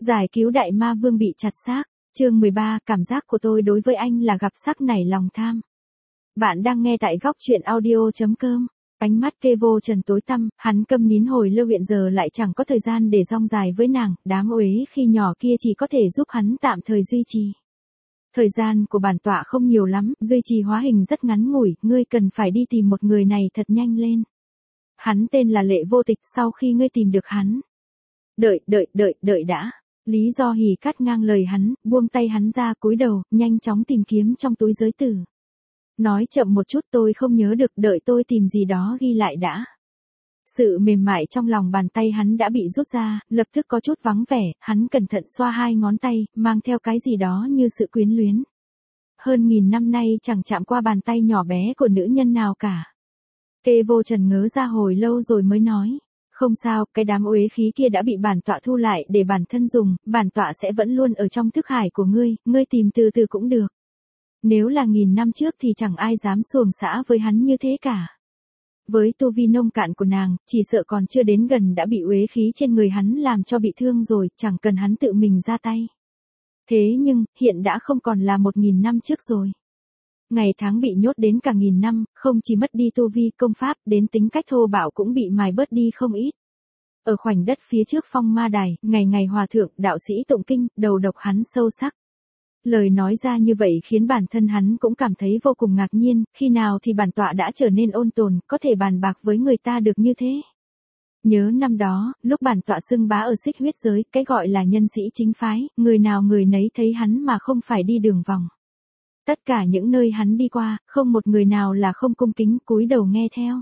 Giải cứu đại ma vương bị chặt xác, chương 13, cảm giác của tôi đối với anh là gặp sắc nảy lòng tham. Bạn đang nghe tại góc truyện audio.com. Ánh mắt Kevo Trần tối tăm, hắn câm nín hồi lâu hiện giờ lại chẳng có thời gian để rong dài với nàng, đám uế khi nhỏ kia chỉ có thể giúp hắn tạm thời duy trì. Thời gian của bản tọa không nhiều lắm, duy trì hóa hình rất ngắn ngủi, ngươi cần phải đi tìm một người này thật nhanh lên. Hắn tên là Lệ Vô Tịch, sau khi ngươi tìm được hắn. Đợi đã. Lý Do Hỉ cắt ngang lời hắn, buông tay hắn ra cúi đầu, nhanh chóng tìm kiếm trong túi giới tử. Nói chậm một chút, tôi không nhớ được, đợi tôi tìm gì đó ghi lại đã. Sự mềm mại trong lòng bàn tay hắn đã bị rút ra, lập tức có chút vắng vẻ, hắn cẩn thận xoa hai ngón tay, mang theo cái gì đó như sự quyến luyến. Hơn 1000 năm nay chẳng chạm qua bàn tay nhỏ bé của nữ nhân nào cả. Kevo Trần ngớ ra hồi lâu rồi mới nói. Không sao, cái đám uế khí kia đã bị bản tọa thu lại để bản thân dùng, bản tọa sẽ vẫn luôn ở trong thức hải của ngươi tìm từ từ cũng được. Nếu là 1000 năm trước thì chẳng ai dám xuồng xã với hắn như thế cả. Với tu vi nông cạn của nàng, chỉ sợ còn chưa đến gần đã bị uế khí trên người hắn làm cho bị thương rồi, chẳng cần hắn tự mình ra tay. Thế nhưng, hiện đã không còn là 1000 năm trước rồi. Ngày tháng bị nhốt đến cả 1000 năm, không chỉ mất đi tu vi công pháp, đến tính cách thô bạo cũng bị mài bớt đi không ít. Ở khoảnh đất phía trước phong ma đài, ngày hòa thượng, đạo sĩ tụng kinh, đầu độc hắn sâu sắc. Lời nói ra như vậy khiến bản thân hắn cũng cảm thấy vô cùng ngạc nhiên, khi nào thì bản tọa đã trở nên ôn tồn, có thể bàn bạc với người ta được như thế. Nhớ năm đó, lúc bản tọa xưng bá ở Xích Huyết giới, cái gọi là nhân sĩ chính phái, người nào người nấy thấy hắn mà không phải đi đường vòng. Tất cả những nơi hắn đi qua, không một người nào là không cung kính cúi đầu nghe theo.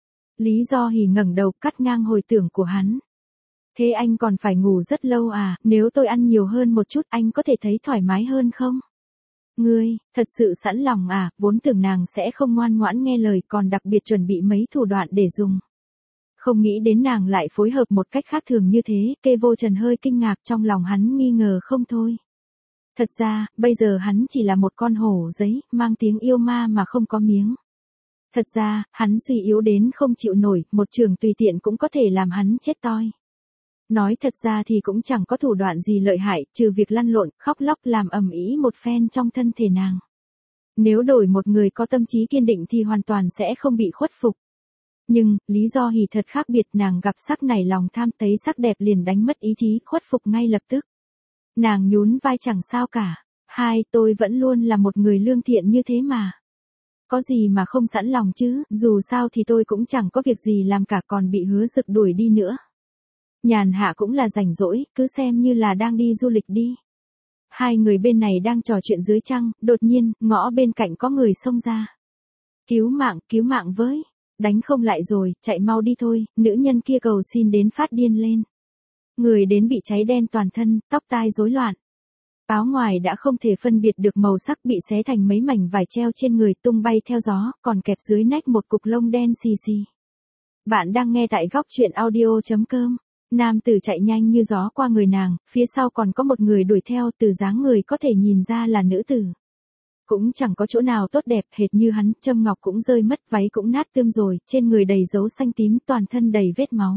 Lý Do Hỉ ngẩng đầu cắt ngang hồi tưởng của hắn. Thế anh còn phải ngủ rất lâu à, nếu tôi ăn nhiều hơn một chút anh có thể thấy thoải mái hơn không? Ngươi, thật sự sẵn lòng à, vốn tưởng nàng sẽ không ngoan ngoãn nghe lời còn đặc biệt chuẩn bị mấy thủ đoạn để dùng. Không nghĩ đến nàng lại phối hợp một cách khác thường như thế, Kevo Trần hơi kinh ngạc trong lòng hắn nghi ngờ không thôi. Thật ra, bây giờ hắn chỉ là một con hổ giấy, mang tiếng yêu ma mà không có miếng. Thật ra, hắn suy yếu đến không chịu nổi, một trường tùy tiện cũng có thể làm hắn chết toi. Nói thật ra thì cũng chẳng có thủ đoạn gì lợi hại, trừ việc lăn lộn, khóc lóc làm ầm ĩ một phen trong thân thể nàng. Nếu đổi một người có tâm trí kiên định thì hoàn toàn sẽ không bị khuất phục. Nhưng, Lý Do Hỉ thật khác biệt, nàng gặp sắc nảy lòng tham, thấy sắc đẹp liền đánh mất ý chí, khuất phục ngay lập tức. Nàng nhún vai chẳng sao cả. Tôi vẫn luôn là một người lương thiện như thế mà. Có gì mà không sẵn lòng chứ, dù sao thì tôi cũng chẳng có việc gì làm cả còn bị Hứa Dực đuổi đi nữa. Nhàn hạ cũng là rảnh rỗi, cứ xem như là đang đi du lịch đi. Hai người bên này đang trò chuyện dưới trăng, đột nhiên, ngõ bên cạnh có người xông ra. Cứu mạng với. Đánh không lại rồi, chạy mau đi thôi, nữ nhân kia cầu xin đến phát điên lên. Người đến bị cháy đen toàn thân, tóc tai rối loạn. Áo ngoài đã không thể phân biệt được màu sắc, bị xé thành mấy mảnh vải treo trên người tung bay theo gió, còn kẹp dưới nách một cục lông đen xì xì. Bạn đang nghe tại góc truyện audio.com. Nam tử chạy nhanh như gió qua người nàng, phía sau còn có một người đuổi theo, từ dáng người có thể nhìn ra là nữ tử. Cũng chẳng có chỗ nào tốt đẹp hệt như hắn, châm ngọc cũng rơi mất, váy cũng nát tươm rồi, trên người đầy dấu xanh tím, toàn thân đầy vết máu.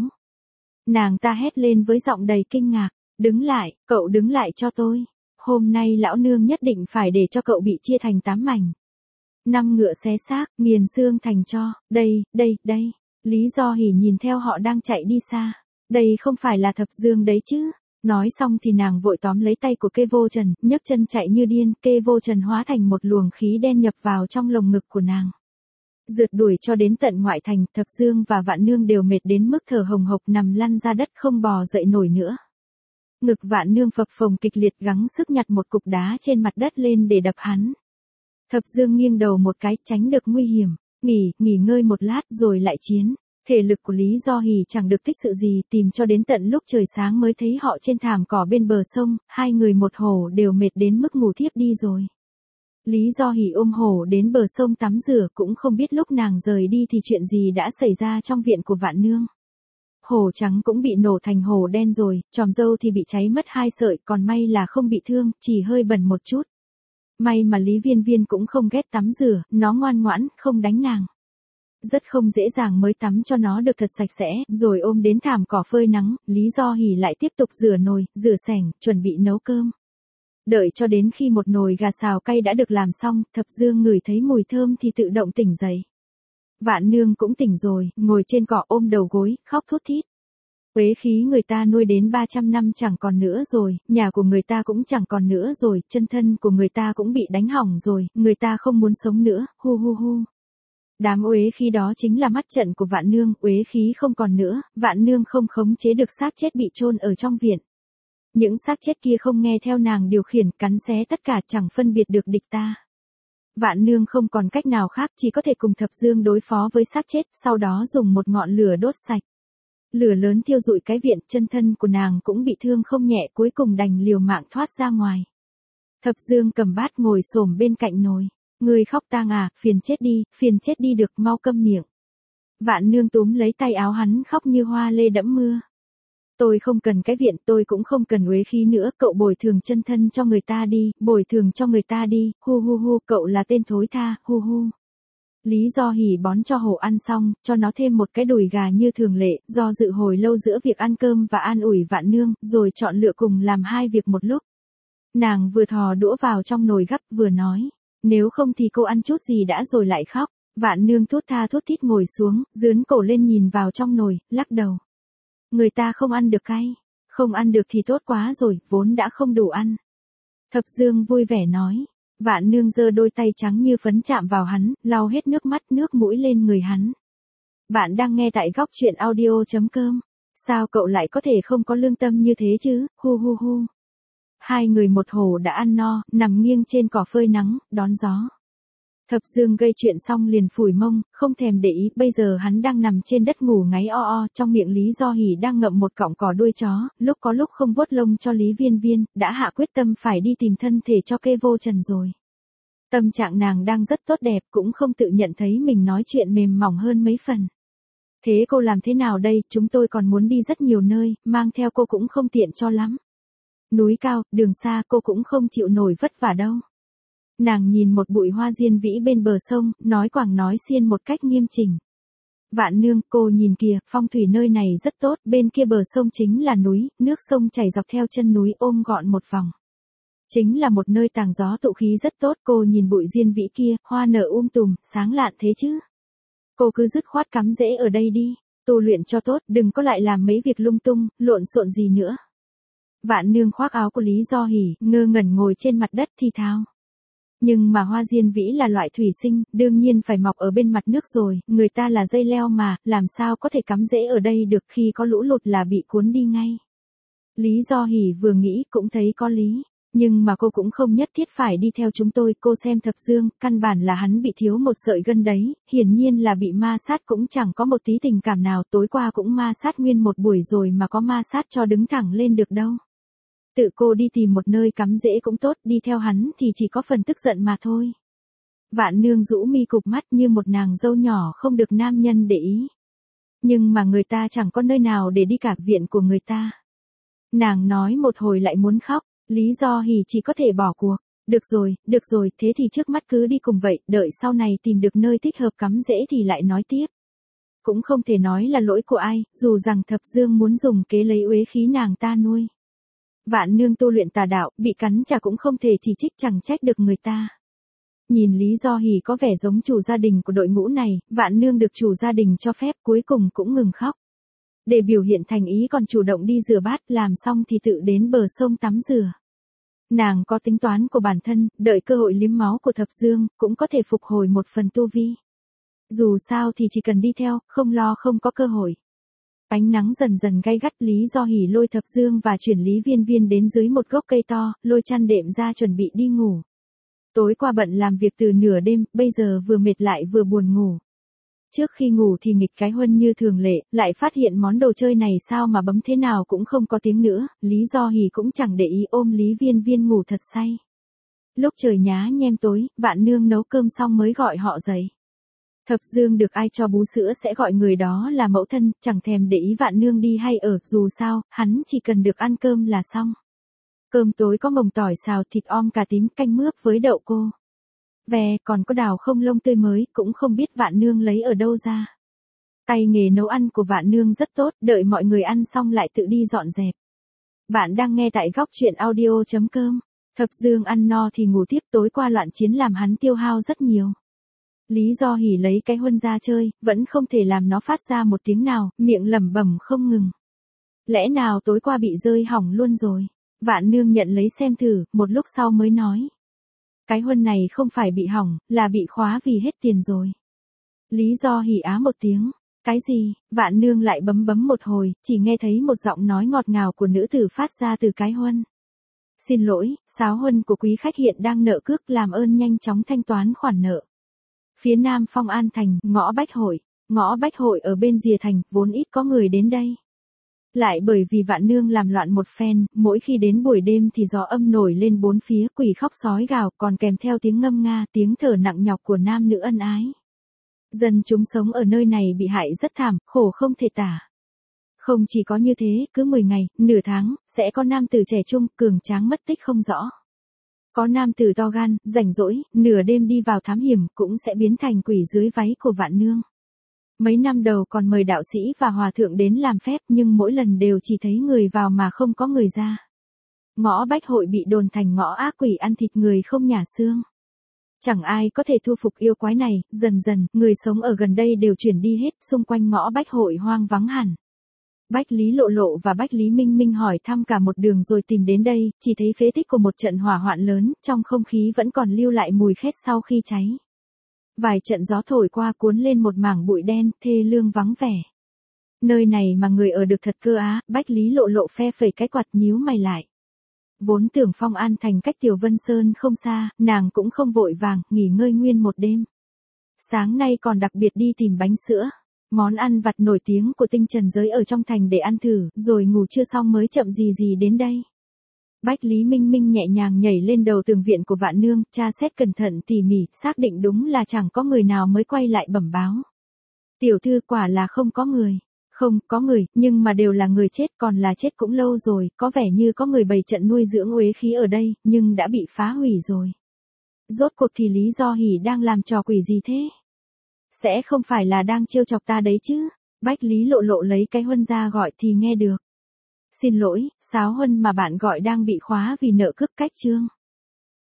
Nàng ta hét lên với giọng đầy kinh ngạc, đứng lại, cậu đứng lại cho tôi. Hôm nay lão nương nhất định phải để cho cậu bị chia thành 8 mảnh. 5 ngựa xé xác, nghiền xương thành tro, đây. Lý Do Hỉ nhìn theo họ đang chạy đi xa. Đây không phải là Thập Dương đấy chứ. Nói xong thì nàng vội tóm lấy tay của Kevo Trần, nhấc chân chạy như điên, Kevo Trần hóa thành một luồng khí đen nhập vào trong lồng ngực của nàng. Rượt đuổi cho đến tận ngoại thành, Thập Dương và Vạn Nương đều mệt đến mức thở hồng hộc nằm lăn ra đất không bò dậy nổi nữa. Ngực Vạn Nương phập phồng kịch liệt gắng sức nhặt một cục đá trên mặt đất lên để đập hắn. Thập Dương nghiêng đầu một cái, tránh được nguy hiểm, nghỉ ngơi một lát rồi lại chiến. Thể lực của Lý Do Hỉ chẳng được tích sự gì, tìm cho đến tận lúc trời sáng mới thấy họ trên thảm cỏ bên bờ sông, hai người một hổ đều mệt đến mức ngủ thiếp đi rồi. Lý Do Hỉ ôm hổ đến bờ sông tắm rửa, cũng không biết lúc nàng rời đi thì chuyện gì đã xảy ra trong viện của Vạn Nương. Hổ trắng cũng bị nổ thành hổ đen rồi, chòm râu thì bị cháy mất 2 sợi, còn may là không bị thương, chỉ hơi bẩn một chút. May mà Lý Viên Viên cũng không ghét tắm rửa, nó ngoan ngoãn, không đánh nàng. rất không dễ dàng mới tắm cho nó được thật sạch sẽ, rồi ôm đến thảm cỏ phơi nắng, Lý Do Hỉ lại tiếp tục rửa nồi, rửa sảnh, chuẩn bị nấu cơm. Đợi cho đến khi một nồi gà xào cay đã được làm xong, Thập Dương ngửi thấy mùi thơm thì tự động tỉnh dậy. Vạn Nương cũng tỉnh rồi, ngồi trên cỏ ôm đầu gối, khóc thút thít. Uế khí người ta nuôi đến 300 năm chẳng còn nữa rồi, nhà của người ta cũng chẳng còn nữa rồi, chân thân của người ta cũng bị đánh hỏng rồi, người ta không muốn sống nữa, hu hu hu. Đám uế khí đó chính là mắt trận của Vạn Nương, uế khí không còn nữa, Vạn Nương không khống chế được xác chết bị chôn ở trong viện. Những xác chết kia không nghe theo nàng điều khiển, cắn xé tất cả, chẳng phân biệt được địch ta. Vạn Nương không còn cách nào khác, chỉ có thể cùng Thập Dương đối phó với xác chết, sau đó dùng một ngọn lửa đốt sạch. Lửa lớn thiêu rụi cái viện, chân thân của nàng cũng bị thương không nhẹ, cuối cùng đành liều mạng thoát ra ngoài. Thập Dương cầm bát ngồi xổm bên cạnh nồi. Người khóc tang à, phiền chết đi được, mau câm miệng. Vạn Nương túm lấy tay áo hắn khóc như hoa lê đẫm mưa. Tôi không cần cái viện, tôi cũng không cần uế khí nữa, cậu bồi thường chân thân cho người ta đi, bồi thường cho người ta đi, hu hu hu, cậu là tên thối tha, hu hu. Lý Do Hỉ bón cho hổ ăn xong, cho nó thêm một cái đùi gà như thường lệ, do dự hồi lâu giữa việc ăn cơm và an ủi Vạn Nương, rồi chọn lựa cùng làm hai việc một lúc. Nàng vừa thò đũa vào trong nồi gắp, vừa nói, nếu không thì cô ăn chút gì đã rồi lại khóc. Vạn Nương thút tha thút thít ngồi xuống, dướn cổ lên nhìn vào trong nồi, lắc đầu. Người ta không ăn được cay, không ăn được thì tốt quá rồi, vốn đã không đủ ăn. Thập Dương vui vẻ nói. Vạn Nương giơ đôi tay trắng như phấn chạm vào hắn, lau hết nước mắt nước mũi lên người hắn. Bạn đang nghe tại góc truyện audio.com. Sao cậu lại có thể không có lương tâm như thế chứ, hu hu hu. Hai người một hổ đã ăn no, nằm nghiêng trên cỏ phơi nắng, đón gió. Thập Dương gây chuyện xong liền phủi mông, không thèm để ý, bây giờ hắn đang nằm trên đất ngủ ngáy o o, trong miệng Lý Do Hỉ đang ngậm một cọng cỏ đuôi chó, lúc có lúc không vuốt lông cho Lý Viên Viên, đã hạ quyết tâm phải đi tìm thân thể cho Kê Vô Trần rồi. Tâm trạng nàng đang rất tốt đẹp, cũng không tự nhận thấy mình nói chuyện mềm mỏng hơn mấy phần. Thế cô làm thế nào đây, chúng tôi còn muốn đi rất nhiều nơi, mang theo cô cũng không tiện cho lắm. Núi cao, đường xa, cô cũng không chịu nổi vất vả đâu. Nàng nhìn một bụi hoa diên vĩ bên bờ sông, nói quảng nói xiên một cách nghiêm chỉnh. Vạn Nương, cô nhìn kìa, phong thủy nơi này rất tốt, bên kia bờ sông chính là núi, nước sông chảy dọc theo chân núi ôm gọn một vòng. Chính là một nơi tàng gió tụ khí rất tốt, cô nhìn bụi diên vĩ kia, hoa nở tùm, sáng lạn thế chứ. Cô cứ dứt khoát cắm rễ ở đây đi, tu luyện cho tốt, đừng có lại làm mấy việc lung tung, lộn xộn gì nữa. Vạn Nương khoác áo của Lý Do Hỉ, ngơ ngẩn ngồi trên mặt đất thì thào. Nhưng mà hoa diên vĩ là loại thủy sinh, đương nhiên phải mọc ở bên mặt nước rồi, người ta là dây leo mà, làm sao có thể cắm rễ ở đây được, khi có lũ lụt là bị cuốn đi ngay. Lý Do Hỉ vừa nghĩ cũng thấy có lý, nhưng mà cô cũng không nhất thiết phải đi theo chúng tôi, cô xem Thập Dương, căn bản là hắn bị thiếu một sợi gân đấy, hiển nhiên là bị ma sát cũng chẳng có một tí tình cảm nào, tối qua cũng ma sát nguyên một buổi rồi mà có ma sát cho đứng thẳng lên được đâu. Tự cô đi tìm một nơi cắm rễ cũng tốt, đi theo hắn thì chỉ có phần tức giận mà thôi. Vạn Nương rũ mi cụp mắt như một nàng dâu nhỏ không được nam nhân để ý. Nhưng mà người ta chẳng có nơi nào để đi cả, viện của người ta. Nàng nói một hồi lại muốn khóc, Lý Do Hỉ chỉ có thể bỏ cuộc. Được rồi, thế thì trước mắt cứ đi cùng vậy, đợi sau này tìm được nơi thích hợp cắm rễ thì lại nói tiếp. Cũng không thể nói là lỗi của ai, dù rằng Thập Dương muốn dùng kế lấy uế khí nàng ta nuôi. Vạn Nương tu luyện tà đạo, bị cắn chả cũng không thể chỉ trích, chẳng trách được người ta. Nhìn Lý Do Hỉ có vẻ giống chủ gia đình của đội ngũ này, Vạn Nương được chủ gia đình cho phép, cuối cùng cũng ngừng khóc. Để biểu hiện thành ý còn chủ động đi rửa bát, làm xong thì tự đến bờ sông tắm rửa. Nàng có tính toán của bản thân, đợi cơ hội liếm máu của Thập Dương, cũng có thể phục hồi một phần tu vi. Dù sao thì chỉ cần đi theo, không lo không có cơ hội. Ánh nắng dần dần gay gắt, Lý Do Hỉ lôi Thập Dương và chuyển Lý Viên Viên đến dưới một gốc cây to, lôi chăn đệm ra chuẩn bị đi ngủ. Tối qua bận làm việc từ nửa đêm, bây giờ vừa mệt lại vừa buồn ngủ. Trước khi ngủ thì nghịch cái huân như thường lệ, lại phát hiện món đồ chơi này sao mà bấm thế nào cũng không có tiếng nữa, Lý Do Hỉ cũng chẳng để ý, ôm Lý Viên Viên ngủ thật say. Lúc trời nhá nhem tối, Vạn Nương nấu cơm xong mới gọi họ dậy. Thập Dương được ai cho bú sữa sẽ gọi người đó là mẫu thân, chẳng thèm để ý Vạn Nương đi hay ở, dù sao, hắn chỉ cần được ăn cơm là xong. Cơm tối có mồng tỏi xào, thịt om cà tím, canh mướp với đậu cô. Ve, còn có đào không lông tươi mới, cũng không biết Vạn Nương lấy ở đâu ra. Tay nghề nấu ăn của Vạn Nương rất tốt, đợi mọi người ăn xong lại tự đi dọn dẹp. Bạn đang nghe tại góc truyện audio.com. Thập Dương ăn no thì ngủ tiếp, tối qua loạn chiến làm hắn tiêu hao rất nhiều. Lý Do Hỉ lấy cái huân ra chơi, vẫn không thể làm nó phát ra một tiếng nào, miệng lẩm bẩm không ngừng. Lẽ nào tối qua bị rơi hỏng luôn rồi? Vạn Nương nhận lấy xem thử, một lúc sau mới nói. Cái huân này không phải bị hỏng, là bị khóa vì hết tiền rồi. Lý Do Hỉ á một tiếng. Cái gì? Vạn Nương lại bấm một hồi, chỉ nghe thấy một giọng nói ngọt ngào của nữ tử phát ra từ cái huân. Xin lỗi, sáo huân của quý khách hiện đang nợ cước, làm ơn nhanh chóng thanh toán khoản nợ. Phía nam Phong An Thành, ngõ Bách Hội ở bên rìa thành, vốn ít có người đến đây. Lại bởi vì Vạn Nương làm loạn một phen, mỗi khi đến buổi đêm thì gió âm nổi lên bốn phía, quỷ khóc sói gào, còn kèm theo tiếng ngâm nga, tiếng thở nặng nhọc của nam nữ ân ái. Dân chúng sống ở nơi này bị hại rất thảm, khổ không thể tả. Không chỉ có như thế, cứ 10 ngày, nửa tháng, sẽ có nam tử trẻ trung, cường tráng mất tích không rõ. Có nam tử to gan, rảnh rỗi, nửa đêm đi vào thám hiểm, cũng sẽ biến thành quỷ dưới váy của Vạn Nương. Mấy năm đầu còn mời đạo sĩ và hòa thượng đến làm phép, nhưng mỗi lần đều chỉ thấy người vào mà không có người ra. Ngõ Bách Hội bị đồn thành ngõ ác quỷ ăn thịt người không nhả xương. Chẳng ai có thể thu phục yêu quái này, dần dần, người sống ở gần đây đều chuyển đi hết, xung quanh ngõ Bách Hội hoang vắng hẳn. Bách Lý Lộ Lộ và Bách Lý Minh Minh hỏi thăm cả một đường rồi tìm đến đây, chỉ thấy phế tích của một trận hỏa hoạn lớn, trong không khí vẫn còn lưu lại mùi khét sau khi cháy. Vài trận gió thổi qua cuốn lên một mảng bụi đen, thê lương vắng vẻ. Nơi này mà người ở được thật cơ á, Bách Lý Lộ Lộ phe phẩy cái quạt nhíu mày lại. Vốn tưởng Phong An Thành cách Tiểu Vân Sơn không xa, nàng cũng không vội vàng, nghỉ ngơi nguyên một đêm. Sáng nay còn đặc biệt đi tìm bánh sữa, món ăn vặt nổi tiếng của tinh trần giới ở trong thành để ăn thử, rồi ngủ chưa xong mới chậm gì đến đây. Bách Lý Minh Minh nhẹ nhàng nhảy lên đầu tường viện của Vạn Nương, tra xét cẩn thận tỉ mỉ, xác định đúng là chẳng có người nào mới quay lại bẩm báo. Tiểu thư, quả là không có người. Không, có người, nhưng mà đều là người chết, còn là chết cũng lâu rồi, có vẻ như có người bày trận nuôi dưỡng uế khí ở đây, nhưng đã bị phá hủy rồi. Rốt cuộc thì Lý Do Hỉ đang làm trò quỷ gì thế? Sẽ không phải là đang trêu chọc ta đấy chứ? Bách Lý Lộ Lộ lấy cái huân ra gọi thì nghe được. Xin lỗi, sáo huân mà bạn gọi đang bị khóa vì nợ cước cách chương.